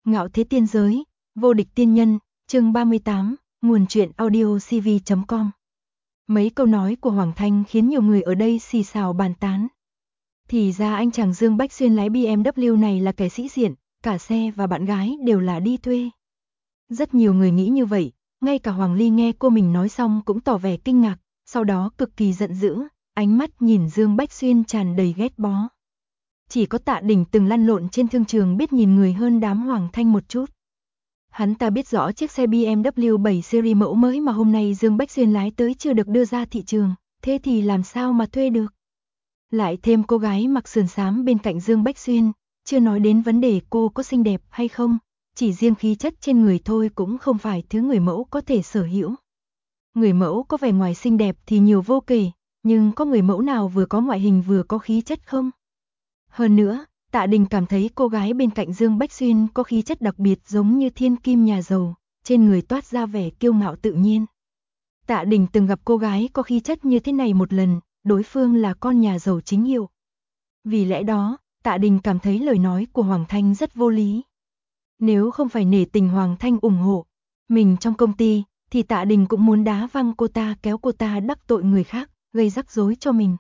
Ngạo thế tiên giới, vô địch tiên nhân, chương 38, nguồn truyện audio cv.com. Mấy câu nói của Hoàng Thanh khiến nhiều người ở đây xì xào bàn tán. Thì ra anh chàng Dương Bách Xuyên lái BMW này là kẻ sĩ diện, cả xe và bạn gái đều là đi thuê. Rất nhiều người nghĩ như vậy, ngay cả Hoàng Ly nghe cô mình nói xong cũng tỏ vẻ kinh ngạc, sau đó cực kỳ giận dữ, ánh mắt nhìn Dương Bách Xuyên tràn đầy ghét bó. Chỉ có Tạ Đình từng lăn lộn trên thương trường biết nhìn người hơn đám Hoàng Thanh một chút. Hắn ta biết rõ chiếc xe BMW 7 series mẫu mới mà hôm nay Dương Bách Xuyên lái tới chưa được đưa ra thị trường, thế thì làm sao mà thuê được. Lại thêm cô gái mặc sườn xám bên cạnh Dương Bách Xuyên, chưa nói đến vấn đề cô có xinh đẹp hay không, chỉ riêng khí chất trên người thôi cũng không phải thứ người mẫu có thể sở hữu. Người mẫu có vẻ ngoài xinh đẹp thì nhiều vô kể, nhưng có người mẫu nào vừa có ngoại hình vừa có khí chất không? Hơn nữa, Tạ Đình cảm thấy cô gái bên cạnh Dương Bách Xuyên có khí chất đặc biệt giống như thiên kim nhà giàu, trên người toát ra vẻ kiêu ngạo tự nhiên. Tạ Đình từng gặp cô gái có khí chất như thế này một lần, đối phương là con nhà giàu chính hiệu. Vì lẽ đó, Tạ Đình cảm thấy lời nói của Hoàng Thanh rất vô lý. Nếu không phải nể tình Hoàng Thanh ủng hộ mình trong công ty, thì Tạ Đình cũng muốn đá văng cô ta, kéo cô ta đắc tội người khác, gây rắc rối cho mình.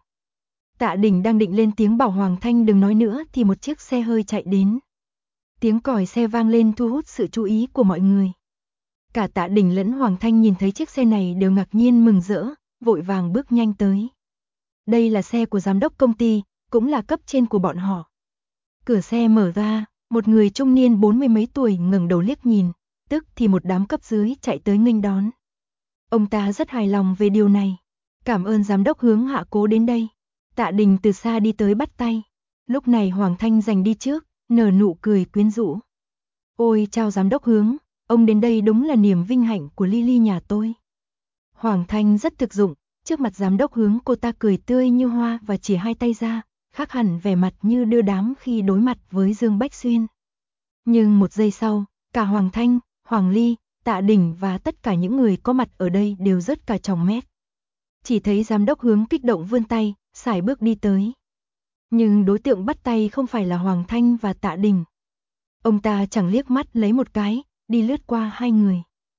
Tạ Đình đang định lên tiếng bảo Hoàng Thanh đừng nói nữa thì một chiếc xe hơi chạy đến. Tiếng còi xe vang lên thu hút sự chú ý của mọi người. Cả Tạ Đình lẫn Hoàng Thanh nhìn thấy chiếc xe này đều ngạc nhiên mừng rỡ, vội vàng bước nhanh tới. Đây là xe của giám đốc công ty, cũng là cấp trên của bọn họ. Cửa xe mở ra, một người trung niên 40 mấy tuổi ngẩng đầu liếc nhìn, tức thì một đám cấp dưới chạy tới nghênh đón. Ông ta rất hài lòng về điều này. Cảm ơn giám đốc Hướng hạ cố đến đây. Tạ Đình từ xa đi tới bắt tay. Lúc này Hoàng Thanh giành đi trước, nở nụ cười quyến rũ. Ôi chào giám đốc Hướng, ông đến đây đúng là niềm vinh hạnh của Lily nhà tôi. Hoàng Thanh rất thực dụng, trước mặt giám đốc Hướng cô ta cười tươi như hoa và chỉ hai tay ra, khác hẳn vẻ mặt như đưa đám khi đối mặt với Dương Bách Xuyên. Nhưng một giây sau, cả Hoàng Thanh, Hoàng Ly, Tạ Đình và tất cả những người có mặt ở đây đều rớt cả tròng mét. Chỉ thấy giám đốc Hướng kích động vươn tay, sải bước đi tới. Nhưng đối tượng bắt tay không phải là Hoàng Thanh và Tạ Đình. Ông ta chẳng liếc mắt lấy một cái, đi lướt qua hai người.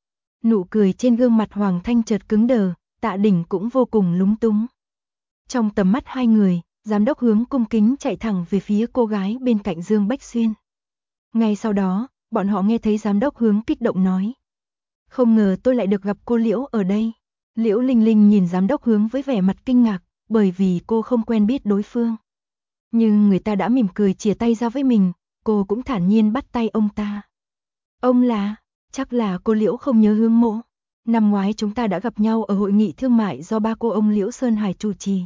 Nụ cười trên gương mặt Hoàng Thanh chợt cứng đờ, Tạ Đình cũng vô cùng lúng túng. Trong tầm mắt hai người, giám đốc Hướng cung kính chạy thẳng về phía cô gái bên cạnh Dương Bách Xuyên. Ngay sau đó, bọn họ nghe thấy giám đốc Hướng kích động nói. Không ngờ tôi lại được gặp cô Liễu ở đây. Liễu Linh Linh nhìn giám đốc Hướng với vẻ mặt kinh ngạc, bởi vì cô không quen biết đối phương. Nhưng người ta đã mỉm cười chìa tay ra với mình, cô cũng thản nhiên bắt tay ông ta. Ông là, chắc là cô Liễu không nhớ Hướng mỗ. Năm ngoái chúng ta đã gặp nhau ở hội nghị thương mại do ba cô ông Liễu Sơn Hải chủ trì.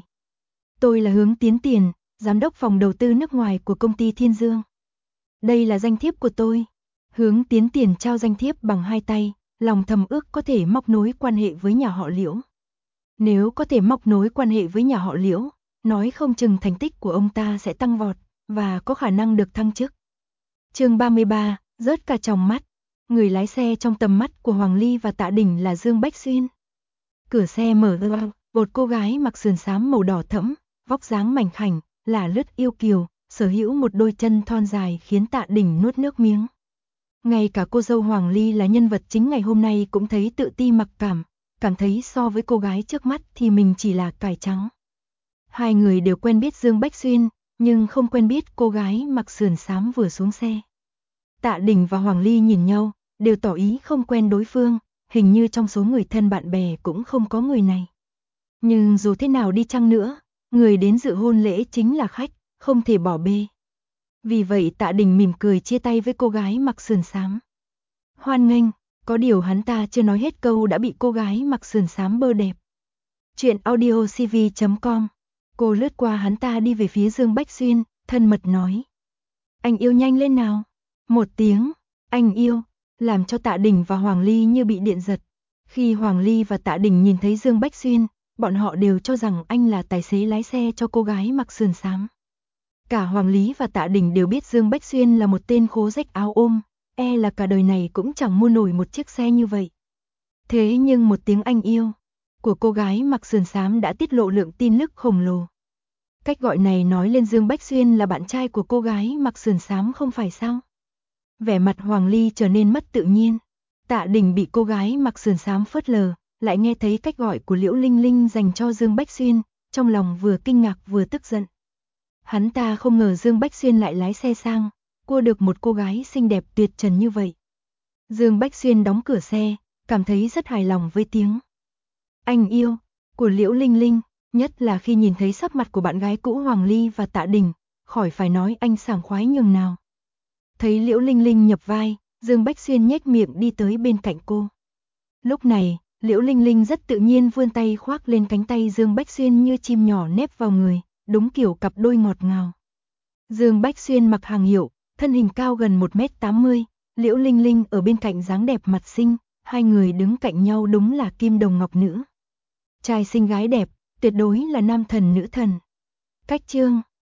Tôi là Hướng Tiến Tiền, giám đốc phòng đầu tư nước ngoài của công ty Thiên Dương. Đây là danh thiếp của tôi. Hướng Tiến Tiền trao danh thiếp bằng hai tay, lòng thầm ước có thể móc nối quan hệ với nhà họ Liễu. Nếu có thể móc nối quan hệ với nhà họ Liễu, nói không chừng thành tích của ông ta sẽ tăng vọt, và có khả năng được thăng chức. Chương 33, rớt cả tròng mắt. Người lái xe trong tầm mắt của Hoàng Ly và Tạ Đình là Dương Bách Xuyên. Cửa xe mở ra, một cô gái mặc sườn xám màu đỏ thẫm, vóc dáng mảnh khảnh, là lướt yêu kiều, sở hữu một đôi chân thon dài khiến Tạ Đình nuốt nước miếng. Ngay cả cô dâu Hoàng Ly là nhân vật chính ngày hôm nay cũng thấy tự ti mặc cảm thấy so với cô gái trước mắt thì mình chỉ là cải trắng. Hai người đều quen biết Dương Bách Xuyên, nhưng không quen biết cô gái mặc sườn xám vừa xuống xe. Tạ Đình và Hoàng Ly nhìn nhau, đều tỏ ý không quen đối phương, hình như trong số người thân bạn bè cũng không có người này. Nhưng dù thế nào đi chăng nữa, người đến dự hôn lễ chính là khách, không thể bỏ bê. Vì vậy Tạ Đình mỉm cười chia tay với cô gái mặc sườn xám. Hoan nghênh, có điều hắn ta chưa nói hết câu đã bị cô gái mặc sườn xám bơ đẹp. Chuyện audio cv.com. Cô lướt qua hắn ta đi về phía Dương Bách Xuyên, thân mật nói. Anh yêu nhanh lên nào. Một tiếng, anh yêu, làm cho Tạ Đình và Hoàng Ly như bị điện giật. Khi Hoàng Ly và Tạ Đình nhìn thấy Dương Bách Xuyên, bọn họ đều cho rằng anh là tài xế lái xe cho cô gái mặc sườn xám. Cả Hoàng Lý và Tạ Đình đều biết Dương Bách Xuyên là một tên khố rách áo ôm, là cả đời này cũng chẳng mua nổi một chiếc xe như vậy. Thế nhưng một tiếng anh yêu của cô gái mặc sườn xám đã tiết lộ lượng tin tức khổng lồ. Cách gọi này nói lên Dương Bách Xuyên là bạn trai của cô gái mặc sườn xám không phải sao? Vẻ mặt Hoàng Ly trở nên mất tự nhiên. Tạ Đình bị cô gái mặc sườn xám phớt lờ, lại nghe thấy cách gọi của Liễu Linh Linh dành cho Dương Bách Xuyên, trong lòng vừa kinh ngạc vừa tức giận. Hắn ta không ngờ Dương Bách Xuyên lại lái xe sang, cua được một cô gái xinh đẹp tuyệt trần như vậy. Dương Bách Xuyên đóng cửa xe, cảm thấy rất hài lòng với tiếng "anh yêu" của Liễu Linh Linh, nhất là khi nhìn thấy sắc mặt của bạn gái cũ Hoàng Ly và Tạ Đình, khỏi phải nói anh sảng khoái nhường nào. Thấy Liễu Linh Linh nhập vai, Dương Bách Xuyên nhếch miệng đi tới bên cạnh cô. Lúc này, Liễu Linh Linh rất tự nhiên vươn tay khoác lên cánh tay Dương Bách Xuyên như chim nhỏ nép vào người, đúng kiểu cặp đôi ngọt ngào. Dương Bách Xuyên mặc hàng hiệu, thân hình cao gần 1m80, Liễu Linh Linh ở bên cạnh dáng đẹp mặt xinh, hai người đứng cạnh nhau đúng là kim đồng ngọc nữ. Trai xinh gái đẹp, tuyệt đối là nam thần nữ thần. Cách chương